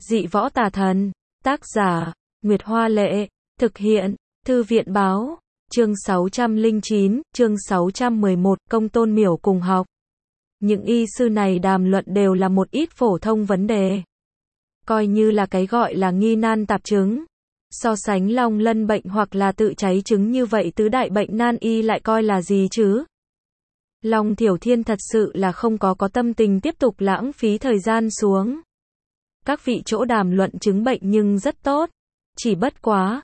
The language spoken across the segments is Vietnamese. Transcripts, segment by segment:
Dị võ tà thần. Tác giả, Nguyệt Hoa Lệ. Thực hiện, Thư viện Báo. Chương 609, chương 611, Công Tôn Miểu cùng học. Những y sư này đàm luận đều là một ít phổ thông vấn đề. Coi như là cái gọi là nghi nan tạp chứng. So sánh long lân bệnh hoặc là tự cháy trứng như vậy tứ đại bệnh nan y lại coi là gì chứ? Long Thiểu Thiên thật sự là không có tâm tình tiếp tục lãng phí thời gian xuống. Các vị chỗ đàm luận chứng bệnh nhưng rất tốt. Chỉ bất quá,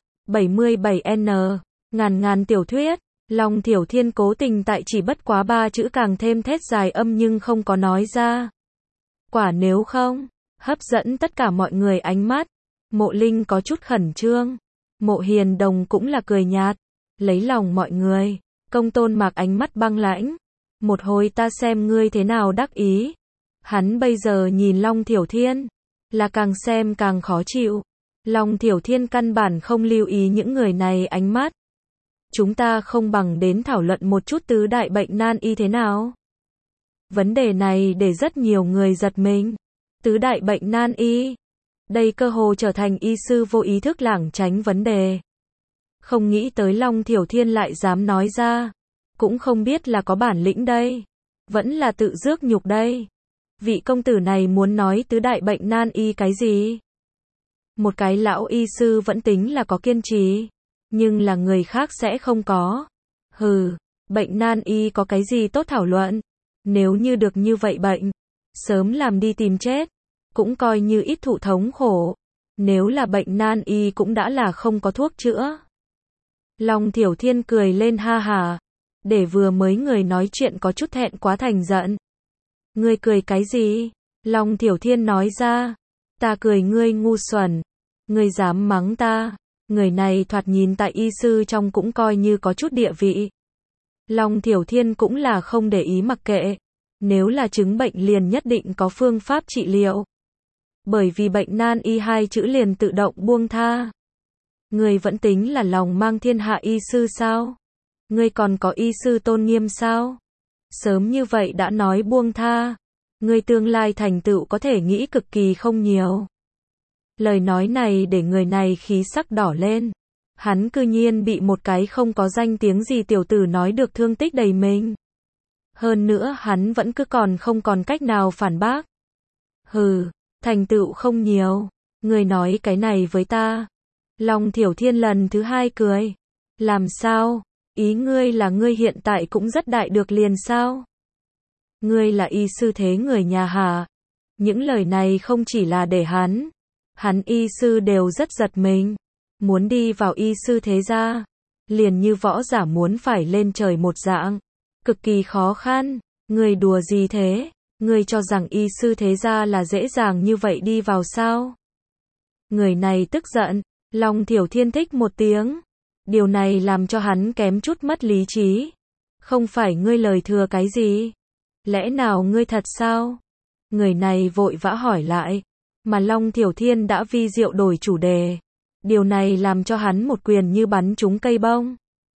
77N, ngàn tiểu thuyết, Long Thiểu Thiên cố tình tại chỉ bất quá 3 chữ càng thêm thét dài âm nhưng không có nói ra. Quả nếu không, hấp dẫn tất cả mọi người ánh mắt. Mộ Linh có chút khẩn trương. Mộ Hiền Đồng cũng là cười nhạt, lấy lòng mọi người. Công Tôn Mạc ánh mắt băng lãnh. Một hồi ta xem ngươi thế nào đắc ý. Hắn bây giờ nhìn Long Thiểu Thiên, là càng xem càng khó chịu. Long Thiểu Thiên căn bản không lưu ý những người này ánh mắt. Chúng ta không bằng đến thảo luận một chút tứ đại bệnh nan y thế nào. Vấn đề này để rất nhiều người giật mình. Tứ đại bệnh nan y. Đây cơ hồ trở thành y sư vô ý thức lảng tránh vấn đề. Không nghĩ tới Long Thiểu Thiên lại dám nói ra. Cũng không biết là có bản lĩnh đây. Vẫn là tự rước nhục đây. Vị công tử này muốn nói tứ đại bệnh nan y cái gì? Một cái lão y sư vẫn tính là có kiên trì. Nhưng là người khác sẽ không có. Hừ, bệnh nan y có cái gì tốt thảo luận? Nếu như được như vậy bệnh, sớm làm đi tìm chết. Cũng coi như ít thụ thống khổ. Nếu là bệnh nan y cũng đã là không có thuốc chữa. Long Thiểu Thiên cười lên ha hà. Để vừa mới người nói chuyện có chút thẹn quá thành giận. Ngươi cười cái gì? Long Thiểu Thiên nói ra. Ta cười ngươi ngu xuẩn. Ngươi dám mắng ta. Người này thoạt nhìn tại y sư trong cũng coi như có chút địa vị. Long Thiểu Thiên cũng là không để ý mặc kệ. Nếu là chứng bệnh liền nhất định có phương pháp trị liệu. Bởi vì bệnh nan y 2 chữ liền tự động buông tha. Ngươi vẫn tính là lòng mang thiên hạ y sư sao? Ngươi còn có y sư tôn nghiêm sao? Sớm như vậy đã nói buông tha. Ngươi tương lai thành tựu có thể nghĩ cực kỳ không nhiều. Lời nói này để người này khí sắc đỏ lên. Hắn cư nhiên bị một cái không có danh tiếng gì tiểu tử nói được thương tích đầy mình. Hơn nữa hắn vẫn cứ không còn cách nào phản bác. Hừ, thành tựu không nhiều. Ngươi nói cái này với ta. Long Thiểu Thiên lần thứ 2 cười. Làm sao? Ý ngươi là ngươi hiện tại cũng rất đại được liền sao? Ngươi là y sư thế người nhà hả? Những lời này không chỉ là để hắn y sư đều rất giật mình. Muốn đi vào y sư thế gia, liền như võ giả muốn phải lên trời một dạng. Cực kỳ khó khăn. Ngươi đùa gì thế? Ngươi cho rằng y sư thế gia là dễ dàng như vậy đi vào sao? Người này tức giận. Long Thiểu Thiên thích một tiếng. Điều này làm cho hắn kém chút mất lý trí. Không phải ngươi lời thừa cái gì? Lẽ nào ngươi thật sao? Người này vội vã hỏi lại. Mà Long Thiểu Thiên đã vi diệu đổi chủ đề. Điều này làm cho hắn một quyền như bắn trúng cây bông.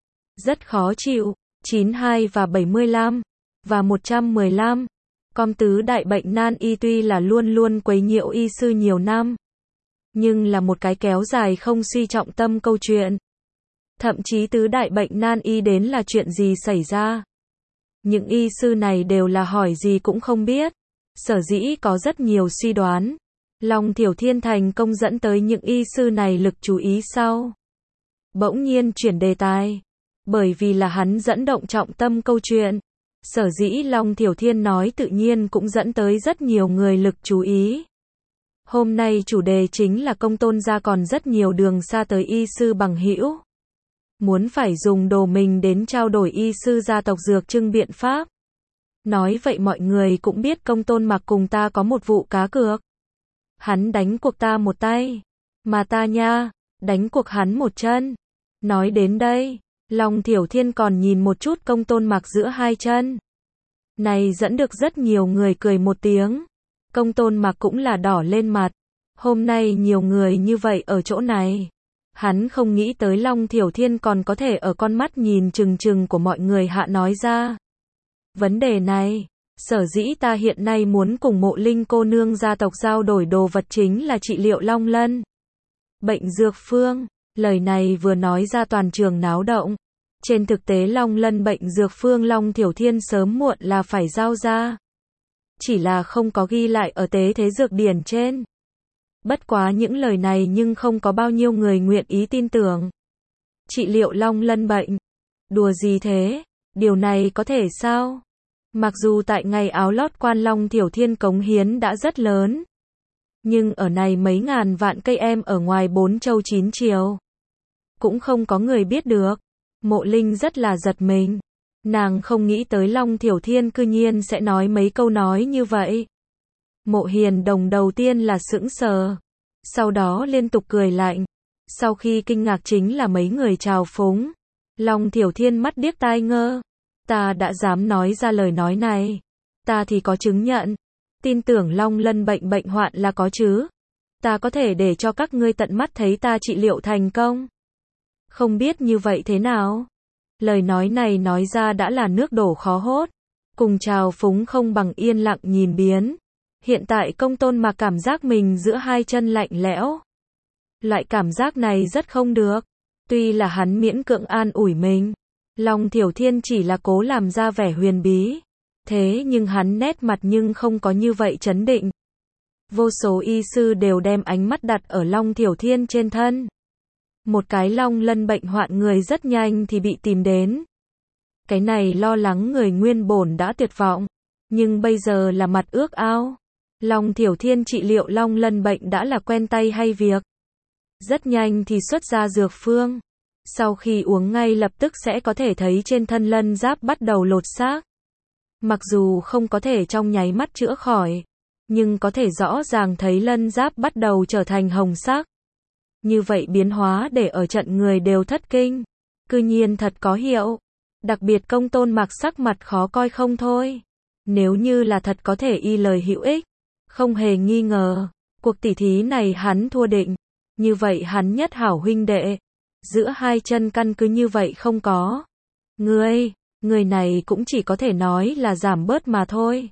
Rất khó chịu. 92 và 75 và 115. Com tứ đại bệnh nan y tuy là luôn luôn quấy nhiễu y sư nhiều năm. Nhưng là một cái kéo dài không suy trọng tâm câu chuyện. Thậm chí tứ đại bệnh nan y đến là chuyện gì xảy ra. Những y sư này đều là hỏi gì cũng không biết. Sở dĩ có rất nhiều suy đoán. Long Thiểu Thiên thành công dẫn tới những y sư này lực chú ý sau. Bỗng nhiên chuyển đề tài. Bởi vì là hắn dẫn động trọng tâm câu chuyện. Sở dĩ Long Thiểu Thiên nói tự nhiên cũng dẫn tới rất nhiều người lực chú ý. Hôm nay chủ đề chính là Công Tôn gia còn rất nhiều đường xa tới y sư bằng hữu. Muốn phải dùng đồ mình đến trao đổi y sư gia tộc dược trưng biện pháp. Nói vậy mọi người cũng biết Công Tôn Mạc cùng ta có một vụ cá cược. Hắn đánh cuộc ta một tay. Mà ta nha, đánh cuộc hắn một chân. Nói đến đây, Long Thiểu Thiên còn nhìn một chút Công Tôn Mạc giữa 2 chân. Này dẫn được rất nhiều người cười một tiếng. Công Tôn Mạc cũng là đỏ lên mặt. Hôm nay nhiều người như vậy ở chỗ này. Hắn không nghĩ tới Long Thiểu Thiên còn có thể ở con mắt nhìn chừng chừng của mọi người hạ nói ra. Vấn đề này, Sở dĩ ta hiện nay muốn cùng Mộ Linh cô nương gia tộc giao đổi đồ vật chính là trị liệu long lân bệnh dược phương. Lời này vừa nói ra toàn trường náo động. Trên thực tế long lân bệnh dược phương Long Thiểu Thiên sớm muộn là phải giao ra. Chỉ là không có ghi lại ở tế thế dược điển trên. Bất quá những lời này nhưng không có bao nhiêu người nguyện ý tin tưởng. Trị liệu long lân bệnh. Đùa gì thế? Điều này có thể sao? Mặc dù tại ngày áo lót quan Long Thiểu Thiên cống hiến đã rất lớn. Nhưng ở này mấy ngàn vạn cây em ở ngoài 4 châu 9 chiều. Cũng không có người biết được. Mộ Linh rất là giật mình. Nàng không nghĩ tới Long Thiểu Thiên cư nhiên sẽ nói mấy câu nói như vậy. Mộ Hiền Đồng đầu tiên là sững sờ. Sau đó liên tục cười lạnh. Sau khi kinh ngạc chính là mấy người trào phúng. Long Thiểu Thiên mắt điếc tai ngơ. Ta đã dám nói ra lời nói này. Ta thì có chứng nhận. Tin tưởng long lân bệnh hoạn là có chứ. Ta có thể để cho các ngươi tận mắt thấy ta trị liệu thành công. Không biết như vậy thế nào? Lời nói này nói ra đã là nước đổ khó hốt. Cùng trào phúng không bằng yên lặng nhìn biến. Hiện tại Công Tôn Mạc cảm giác mình giữa hai chân lạnh lẽo. Loại cảm giác này rất không được. Tuy là hắn miễn cưỡng an ủi mình. Long Thiểu Thiên chỉ là cố làm ra vẻ huyền bí. Thế nhưng hắn nét mặt nhưng không có như vậy trấn định. Vô số y sư đều đem ánh mắt đặt ở Long Thiểu Thiên trên thân. Một cái long lân bệnh hoạn người rất nhanh thì bị tìm đến. Cái này lo lắng người nguyên bổn đã tuyệt vọng. Nhưng bây giờ là mặt ước ao. Long Thiểu Thiên trị liệu long lân bệnh đã là quen tay hay việc. Rất nhanh thì xuất ra dược phương. Sau khi uống ngay lập tức sẽ có thể thấy trên thân lân giáp bắt đầu lột xác. Mặc dù không có thể trong nháy mắt chữa khỏi, nhưng có thể rõ ràng thấy lân giáp bắt đầu trở thành hồng sắc. Như vậy biến hóa để ở trận người đều thất kinh. Cư nhiên thật có hiệu. Đặc biệt Công Tôn Mạc sắc mặt khó coi không thôi. Nếu như là thật có thể y lời hữu ích, không hề nghi ngờ, cuộc tỉ thí này hắn thua định. Như vậy hắn nhất hảo huynh đệ. Giữa hai chân căn cứ như vậy không có. Người này cũng chỉ có thể nói là giảm bớt mà thôi.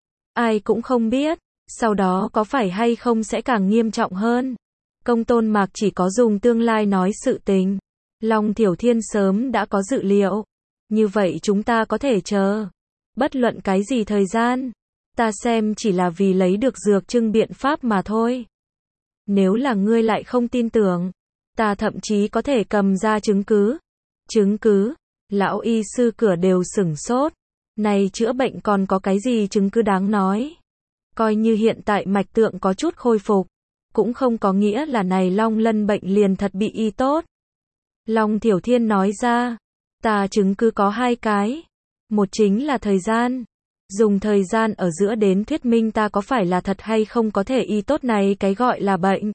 Ai cũng không biết, sau đó có phải hay không sẽ càng nghiêm trọng hơn. Công Tôn Mạc chỉ có dùng tương lai nói sự tình. Long Thiểu Thiên sớm đã có dự liệu. Như vậy chúng ta có thể chờ. Bất luận cái gì thời gian. Ta xem chỉ là vì lấy được dược trưng biện pháp mà thôi. Nếu là ngươi lại không tin tưởng, ta thậm chí có thể cầm ra chứng cứ. Chứng cứ? Lão y sư cửa đều sửng sốt. Này chữa bệnh còn có cái gì chứng cứ đáng nói? Coi như hiện tại mạch tượng có chút khôi phục, cũng không có nghĩa là này long lân bệnh liền thật bị y tốt. Long Thiểu Thiên nói ra, ta chứng cứ có hai cái. Một chính là thời gian. Dùng thời gian ở giữa đến thuyết minh ta có phải là thật hay không có thể y tốt này cái gọi là bệnh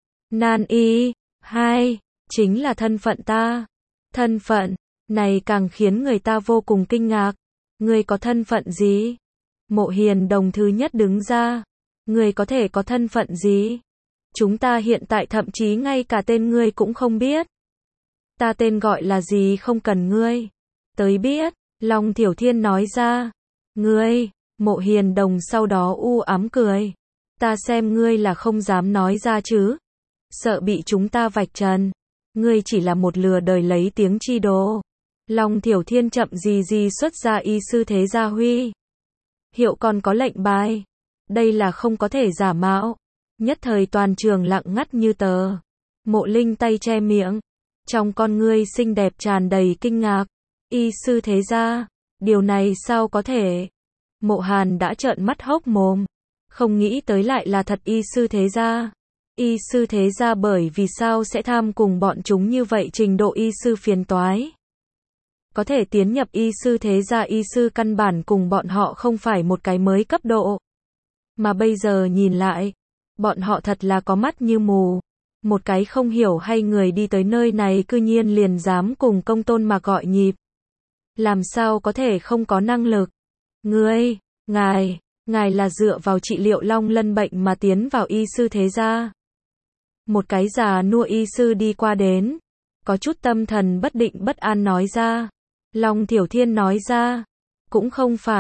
nan y. Hai, chính là thân phận ta. Thân phận, này càng khiến người ta vô cùng kinh ngạc. Ngươi có thân phận gì? Mộ Hiền Đồng thứ nhất đứng ra. Ngươi có thể có thân phận gì? Chúng ta hiện tại thậm chí ngay cả tên ngươi cũng không biết. Ta tên gọi là gì không cần ngươi tới biết. Long Thiểu Thiên nói ra. Ngươi, Mộ Hiền Đồng sau đó u ám cười. Ta xem ngươi là không dám nói ra chứ. Sợ bị chúng ta vạch trần. Ngươi chỉ là một lừa đời lấy tiếng chi đồ. Long Thiểu Thiên chậm gì xuất ra y sư thế gia huy. Hiệu còn có lệnh bài. Đây là không có thể giả mạo. Nhất thời toàn trường lặng ngắt như tờ. Mộ Linh tay che miệng. Trong con ngươi xinh đẹp tràn đầy kinh ngạc. Y sư thế gia. Điều này sao có thể? Mộ Hàn đã trợn mắt hốc mồm. Không nghĩ tới lại là thật y sư thế gia. Y sư thế gia bởi vì sao sẽ tham cùng bọn chúng như vậy trình độ y sư phiền toái. Có thể tiến nhập y sư thế gia y sư căn bản cùng bọn họ không phải một cái mới cấp độ. Mà bây giờ nhìn lại, bọn họ thật là có mắt như mù. Một cái không hiểu hay người đi tới nơi này cư nhiên liền dám cùng Công Tôn mà gọi nhịp. Làm sao có thể không có năng lực? Ngài là dựa vào trị liệu long lân bệnh mà tiến vào y sư thế gia. Một cái già nua y sư đi qua đến. Có chút tâm thần bất định bất an nói ra. Long Thiểu Thiên nói ra. Cũng không phải.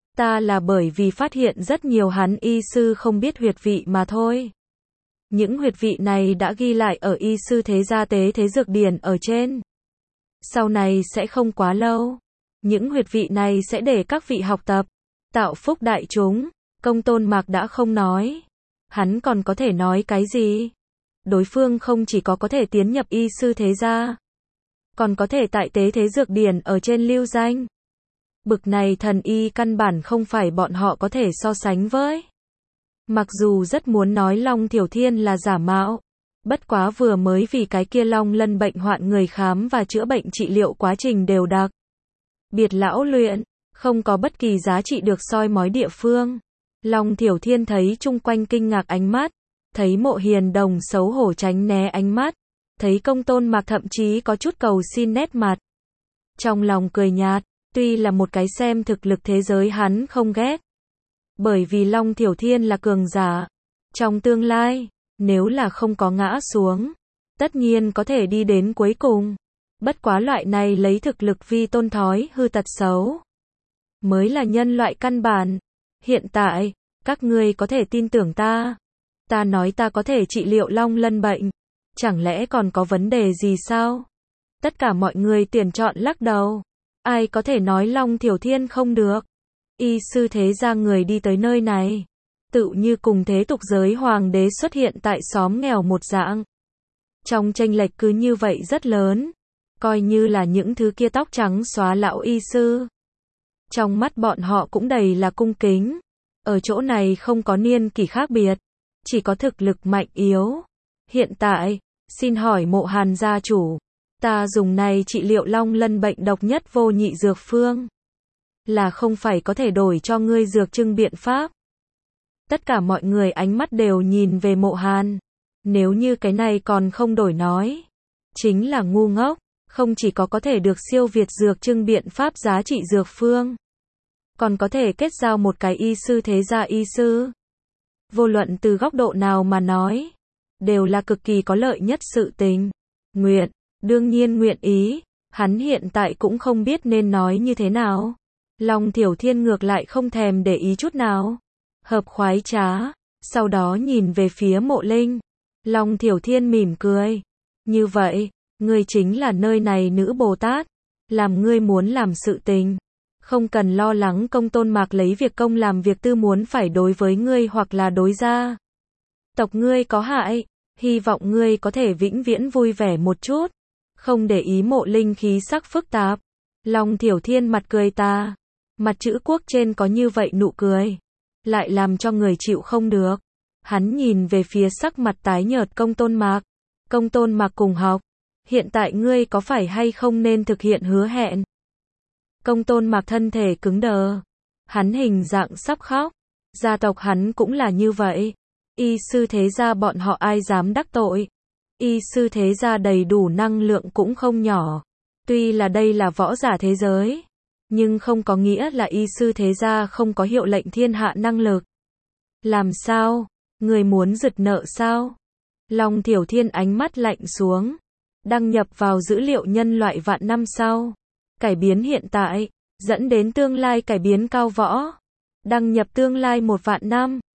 Ta là bởi vì phát hiện rất nhiều hắn y sư không biết huyệt vị mà thôi. Những huyệt vị này đã ghi lại ở y sư thế gia tế thế dược điển ở trên. Sau này sẽ không quá lâu. Những huyệt vị này sẽ để các vị học tập, tạo phúc đại chúng. Công Tôn Mạc đã không nói. Hắn còn có thể nói cái gì? Đối phương không chỉ có thể tiến nhập y sư thế gia, còn có thể tại tế thế dược điển ở trên lưu danh. Bực này thần y căn bản không phải bọn họ có thể so sánh với. Mặc dù rất muốn nói Long Thiểu Thiên là giả mạo, bất quá vừa mới vì cái kia Long Lân bệnh hoạn người khám và chữa bệnh trị liệu quá trình đều đặc biệt lão luyện, không có bất kỳ giá trị được soi mói địa phương. Long Thiểu Thiên thấy chung quanh kinh ngạc ánh mắt, thấy Mộ Hiền Đồng xấu hổ tránh né ánh mắt, thấy Công Tôn Mạc thậm chí có chút cầu xin nét mặt. Trong lòng cười nhạt, tuy là một cái xem thực lực thế giới hắn không ghét. Bởi vì Long Thiểu Thiên là cường giả. Trong tương lai, nếu là không có ngã xuống, tất nhiên có thể đi đến cuối cùng. Bất quá loại này lấy thực lực vi tôn thói hư tật xấu, mới là nhân loại căn bản. Hiện tại, các ngươi có thể tin tưởng ta. Ta nói ta có thể trị liệu Long Lân bệnh. Chẳng lẽ còn có vấn đề gì sao? Tất cả mọi người tuyển chọn lắc đầu. Ai có thể nói Long Thiểu Thiên không được? Y sư thế gia người đi tới nơi này, tự như cùng thế tục giới hoàng đế xuất hiện tại xóm nghèo một dạng. Trong chênh lệch cứ như vậy rất lớn, coi như là những thứ kia tóc trắng xóa lão y sư. Trong mắt bọn họ cũng đầy là cung kính. Ở chỗ này không có niên kỷ khác biệt, chỉ có thực lực mạnh yếu. Hiện tại, xin hỏi Mộ Hàn gia chủ, ta dùng này trị liệu Long Lân bệnh độc nhất vô nhị dược phương, là không phải có thể đổi cho ngươi dược trưng biện pháp. Tất cả mọi người ánh mắt đều nhìn về Mộ Hàn. Nếu như cái này còn không đổi nói, chính là ngu ngốc. Không chỉ có thể được siêu việt dược trưng biện pháp giá trị dược phương, còn có thể kết giao một cái y sư thế gia y sư. Vô luận từ góc độ nào mà nói, đều là cực kỳ có lợi nhất sự tình. Đương nhiên nguyện ý. Hắn hiện tại cũng không biết nên nói như thế nào. Long Thiểu Thiên ngược lại không thèm để ý chút nào. Hợp khoái trá. Sau đó nhìn về phía Mộ Linh. Long Thiểu Thiên mỉm cười. Như vậy, ngươi chính là nơi này nữ Bồ Tát. Làm ngươi muốn làm sự tình. Không cần lo lắng Công Tôn Mạc lấy việc công làm việc tư muốn phải đối với ngươi hoặc là đối gia tộc ngươi có hại. Hy vọng ngươi có thể vĩnh viễn vui vẻ một chút. Không để ý Mộ Linh khí sắc phức tạp. Long Thiểu Thiên mặt cười ta. Mặt chữ quốc trên có như vậy nụ cười, lại làm cho người chịu không được. Hắn nhìn về phía sắc mặt tái nhợt Công Tôn Mạc. Công Tôn Mạc cùng học. Hiện tại ngươi có phải hay không nên thực hiện hứa hẹn? Công Tôn Mạc thân thể cứng đờ. Hắn hình dạng sắp khóc. Gia tộc hắn cũng là như vậy. Y sư thế gia bọn họ ai dám đắc tội. Y sư thế gia đầy đủ năng lượng cũng không nhỏ. Tuy là đây là võ giả thế giới, nhưng không có nghĩa là y sư thế gia không có hiệu lệnh thiên hạ năng lực. Làm sao? Người muốn giật nợ sao? Long Thiểu Thiên ánh mắt lạnh xuống. Đăng nhập vào dữ liệu nhân loại vạn năm sau. Cải biến hiện tại, dẫn đến tương lai cải biến cao võ. Đăng nhập tương lai 1 vạn năm.